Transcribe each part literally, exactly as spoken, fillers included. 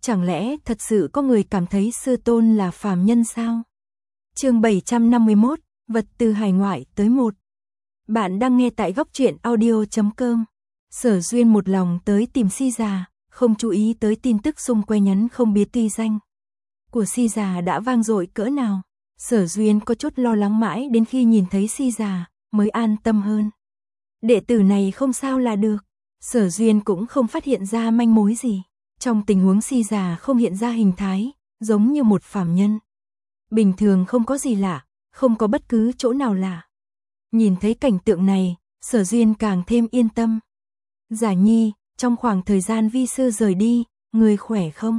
Chẳng lẽ thật sự có người cảm thấy sư tôn là phàm nhân sao? Chương bảy trăm năm mươi mốt, vật từ hải ngoại tới một. Bạn đang nghe tại góc truyện audio chấm com. Sở Duyên một lòng tới tìm Si già, không chú ý tới tin tức xung quanh nhắn không biết tuy danh của Si già đã vang dội cỡ nào. Sở Duyên có chút lo lắng mãi đến khi nhìn thấy Si già mới an tâm hơn. Đệ tử này không sao là được. Sở Duyên cũng không phát hiện ra manh mối gì. Trong tình huống Si già không hiện ra hình thái, giống như một phàm nhân. Bình thường không có gì lạ, không có bất cứ chỗ nào lạ. Nhìn thấy cảnh tượng này, Sở Duyên càng thêm yên tâm. Giả Nhi, trong khoảng thời gian vi sư rời đi, người khỏe không?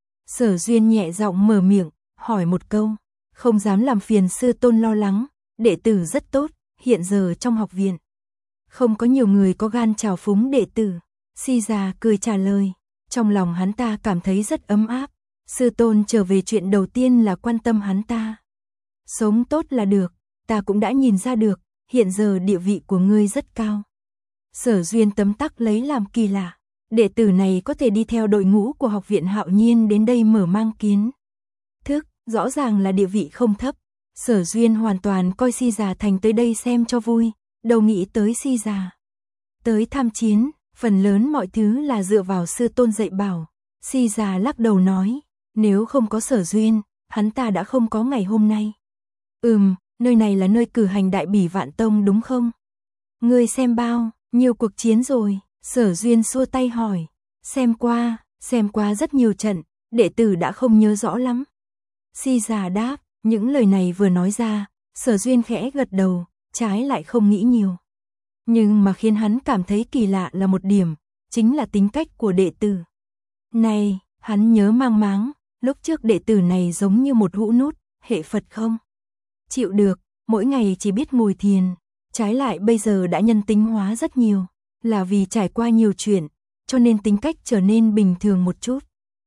Sở Duyên nhẹ giọng mở miệng, hỏi một câu, không dám làm phiền sư tôn lo lắng, đệ tử rất tốt, hiện giờ trong học viện. Không có nhiều người có gan trào phúng đệ tử. Si già cười trả lời, trong lòng hắn ta cảm thấy rất ấm áp. Sư tôn trở về chuyện đầu tiên là quan tâm hắn ta. Sống tốt là được, ta cũng đã nhìn ra được, hiện giờ địa vị của ngươi rất cao. Sở Duyên tấm tắc lấy làm kỳ lạ, đệ tử này có thể đi theo đội ngũ của học viện Hạo Nhiên đến đây mở mang kiến thức, rõ ràng là địa vị không thấp. Sở Duyên hoàn toàn coi Si già thành tới đây xem cho vui, đâu nghĩ tới Si già tới tham chiến, phần lớn mọi thứ là dựa vào sư tôn dạy bảo. Si già lắc đầu nói, nếu không có Sở Duyên, hắn ta đã không có ngày hôm nay. Ừm, nơi này là nơi cử hành đại bỉ vạn tông đúng không? Ngươi xem bao nhiều cuộc chiến rồi? Sở Duyên xua tay hỏi. Xem qua, xem qua rất nhiều trận, đệ tử đã không nhớ rõ lắm. Si già đáp, những lời này vừa nói ra, Sở Duyên khẽ gật đầu, trái lại không nghĩ nhiều. Nhưng mà khiến hắn cảm thấy kỳ lạ là một điểm, chính là tính cách của đệ tử này. Hắn nhớ mang máng, lúc trước đệ tử này giống như một hũ nút, hệ Phật không chịu được, mỗi ngày chỉ biết ngồi thiền. Trái lại bây giờ đã nhân tính hóa rất nhiều, là vì trải qua nhiều chuyện, cho nên tính cách trở nên bình thường một chút.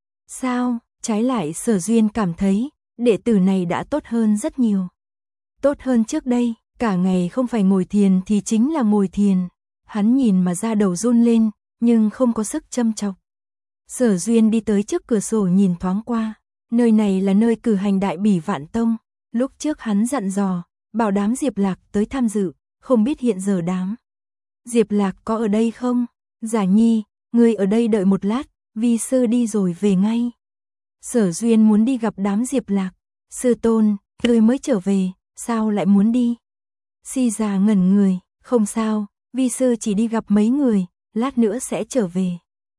Sao? Trái lại Sở Duyên cảm thấy, đệ tử này đã tốt hơn rất nhiều. Tốt hơn trước đây, cả ngày không phải ngồi thiền thì chính là ngồi thiền. Hắn nhìn mà da đầu run lên, nhưng không có sức châm chọc. Sở Duyên đi tới trước cửa sổ nhìn thoáng qua, nơi này là nơi cử hành đại bỉ vạn tông. Lúc trước hắn dặn dò, bảo đám Diệp Lạc tới tham dự, không biết hiện giờ đám Diệp Lạc có ở đây không? Giả Nhi, ngươi ở đây đợi một lát, vi sư đi rồi về ngay. Sở Duyên muốn đi gặp đám Diệp Lạc. Sư tôn, ngươi mới trở về, sao lại muốn đi? Si già ngẩn người, không sao, vi sư chỉ đi gặp mấy người, lát nữa sẽ trở về.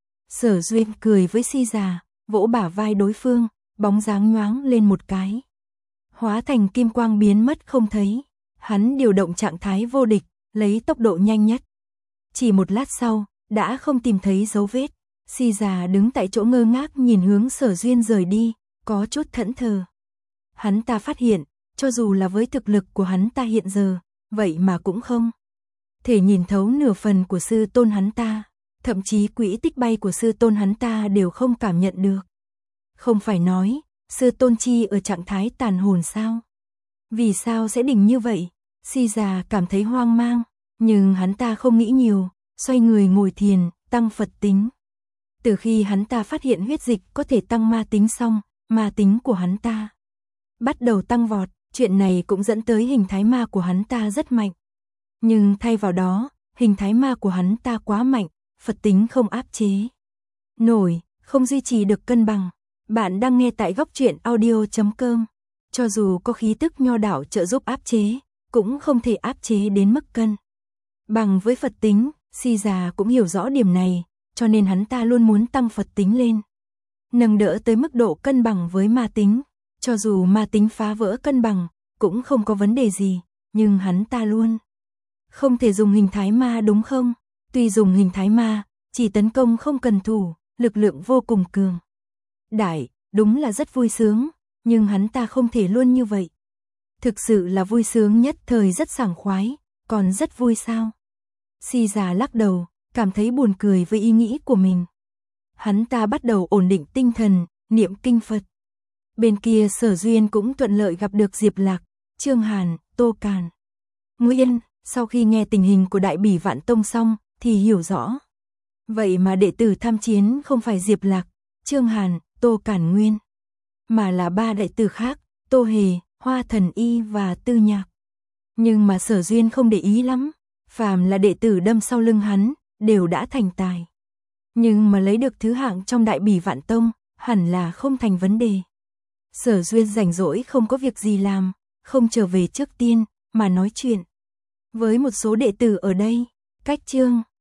Sở Duyên cười với Si già, vỗ bả vai đối phương, bóng dáng nhoáng lên một cái, hóa thành kim quang biến mất không thấy. Hắn điều động trạng thái vô địch, lấy tốc độ nhanh nhất. Chỉ một lát sau, đã không tìm thấy dấu vết. Si già đứng tại chỗ ngơ ngác nhìn hướng Sở Duyên rời đi, có chút thẫn thờ. Hắn ta phát hiện, cho dù là với thực lực của hắn ta hiện giờ, vậy mà cũng không thể nhìn thấu nửa phần của sư tôn hắn ta. Thậm chí quỹ tích bay của sư tôn hắn ta đều không cảm nhận được. Không phải nói, sư tôn chi ở trạng thái tàn hồn sao? Vì sao sẽ đỉnh như vậy? Si già cảm thấy hoang mang, nhưng hắn ta không nghĩ nhiều, xoay người ngồi thiền, tăng Phật tính. Từ khi hắn ta phát hiện huyết dịch có thể tăng ma tính xong, ma tính của hắn ta bắt đầu tăng vọt, chuyện này cũng dẫn tới hình thái ma của hắn ta rất mạnh. Nhưng thay vào đó, hình thái ma của hắn ta quá mạnh, Phật tính không áp chế nổi, không duy trì được cân bằng. Bạn đang nghe tại góc truyện audio chấm com. Cho dù có khí tức nho đạo trợ giúp áp chế, cũng không thể áp chế đến mức cân bằng với Phật tính. Si già cũng hiểu rõ điểm này, cho nên hắn ta luôn muốn tăng Phật tính lên, nâng đỡ tới mức độ cân bằng với ma tính. Cho dù ma tính phá vỡ cân bằng, cũng không có vấn đề gì, nhưng hắn ta luôn không thể dùng hình thái ma đúng không? Tuy dùng hình thái ma, chỉ tấn công không cần thủ, lực lượng vô cùng cường đại, đúng là rất vui sướng, nhưng hắn ta không thể luôn như vậy. Thực sự là vui sướng nhất thời rất sảng khoái, còn rất vui sao? Si già lắc đầu, cảm thấy buồn cười với ý nghĩ của mình. Hắn ta bắt đầu ổn định tinh thần, niệm kinh Phật. Bên kia Sở Duyên cũng thuận lợi gặp được Diệp Lạc, Trương Hàn, Tô Càn, Nguyên. Sau khi nghe tình hình của đại bỉ vạn tông xong, thì hiểu rõ. Vậy mà đệ tử tham chiến không phải Diệp Lạc, Trương Hàn, Tô Cản Nguyên, mà là ba đệ tử khác, Tô Hề, Hoa Thần Y và Tư Nhạc. Nhưng mà Sở Duyên không để ý lắm, phàm là đệ tử đâm sau lưng hắn, đều đã thành tài. Nhưng mà lấy được thứ hạng trong Đại Bỉ Vạn Tông, hẳn là không thành vấn đề. Sở Duyên rảnh rỗi không có việc gì làm, không trở về trước tiên, mà nói chuyện với một số đệ tử ở đây. Cách chương